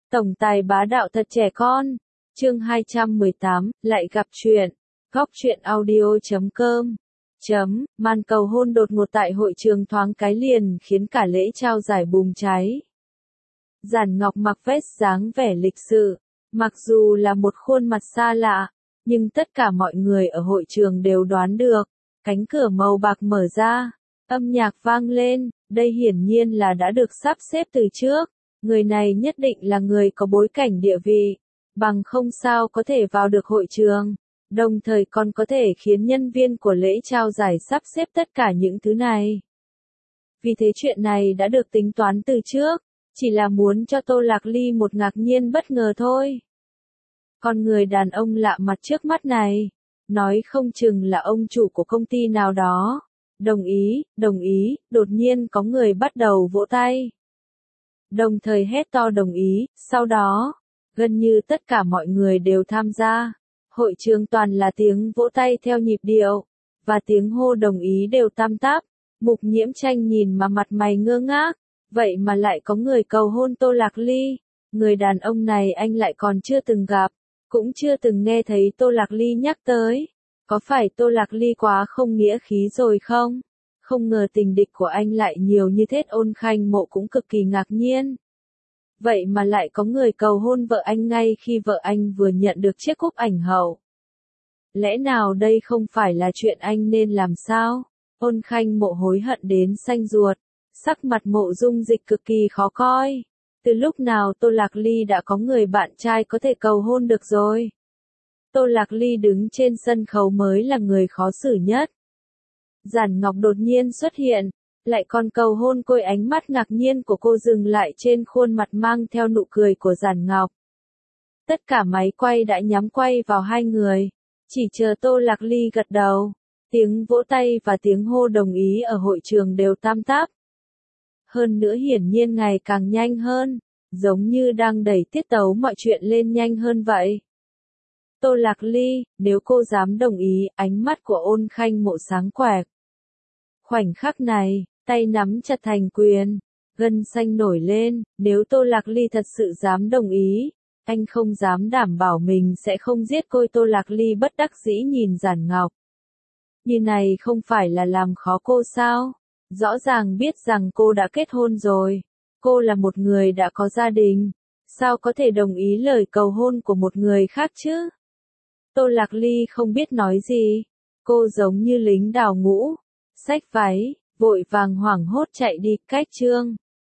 Tổng tài bá đạo thật trẻ con. Chương 218, lại gặp chuyện. Góc truyện audio.com. Màn cầu hôn đột ngột tại hội trường thoáng cái liền khiến cả lễ trao giải bùng cháy. Giản Ngọc mặc vest dáng vẻ lịch sự, mặc dù là một khuôn mặt xa lạ, nhưng tất cả mọi người ở hội trường đều đoán được. Cánh cửa màu bạc mở ra, âm nhạc vang lên, đây hiển nhiên là đã được sắp xếp từ trước. Người này nhất định là người có bối cảnh địa vị, bằng không sao có thể vào được hội trường, đồng thời còn có thể khiến nhân viên của lễ trao giải sắp xếp tất cả những thứ này. Vì thế chuyện này đã được tính toán từ trước, chỉ là muốn cho Tô Lạc Ly một ngạc nhiên bất ngờ thôi. Còn người đàn ông lạ mặt trước mắt này, nói không chừng là ông chủ của công ty nào đó. Đồng ý, đột nhiên có người bắt đầu vỗ tay. Đồng thời hét to đồng ý, sau đó, gần như tất cả mọi người đều tham gia. Hội trường toàn là tiếng vỗ tay theo nhịp điệu, và tiếng hô đồng ý đều tam táp. Mục Nhiễm Tranh nhìn mà mặt mày ngơ ngác, vậy mà lại có người cầu hôn Tô Lạc Ly. Người đàn ông này anh lại còn chưa từng gặp, cũng chưa từng nghe thấy Tô Lạc Ly nhắc tới. Có phải Tô Lạc Ly quá không nghĩa khí rồi không? Không ngờ tình địch của anh lại nhiều như thế. Ôn Khanh Mộ cũng cực kỳ ngạc nhiên. Vậy mà lại có người cầu hôn vợ anh ngay khi vợ anh vừa nhận được chiếc cúp ảnh hậu. Lẽ nào đây không phải là chuyện anh nên làm sao? Ôn Khanh Mộ hối hận đến xanh ruột, sắc mặt Mộ Dung Dịch cực kỳ khó coi. Từ lúc nào Tô Lạc Ly đã có người bạn trai có thể cầu hôn được rồi? Tô Lạc Ly đứng trên sân khấu mới là người khó xử nhất. Giản Ngọc đột nhiên xuất hiện, lại còn cầu hôn cô. Ánh mắt ngạc nhiên của cô dừng lại trên khuôn mặt mang theo nụ cười của Giản Ngọc. Tất cả máy quay đã nhắm quay vào hai người, chỉ chờ Tô Lạc Ly gật đầu. Tiếng vỗ tay và tiếng hô đồng ý ở hội trường đều tam táp. Hơn nữa hiển nhiên ngày càng nhanh hơn, giống như đang đẩy tiết tấu mọi chuyện lên nhanh hơn vậy. Tô Lạc Ly, nếu cô dám đồng ý, ánh mắt của Ôn Khanh Mộ sáng quẹt. Khoảnh khắc này, tay nắm chặt thành quyền, gân xanh nổi lên, nếu Tô Lạc Ly thật sự dám đồng ý, anh không dám đảm bảo mình sẽ không giết cô. Tô Lạc Ly bất đắc dĩ nhìn Giản Ngọc. Như này không phải là làm khó cô sao? Rõ ràng biết rằng cô đã kết hôn rồi, cô là một người đã có gia đình, sao có thể đồng ý lời cầu hôn của một người khác chứ? Tô Lạc Ly không biết nói gì, cô giống như lính đào ngũ, xách váy, vội vàng hoảng hốt chạy đi. Cách chương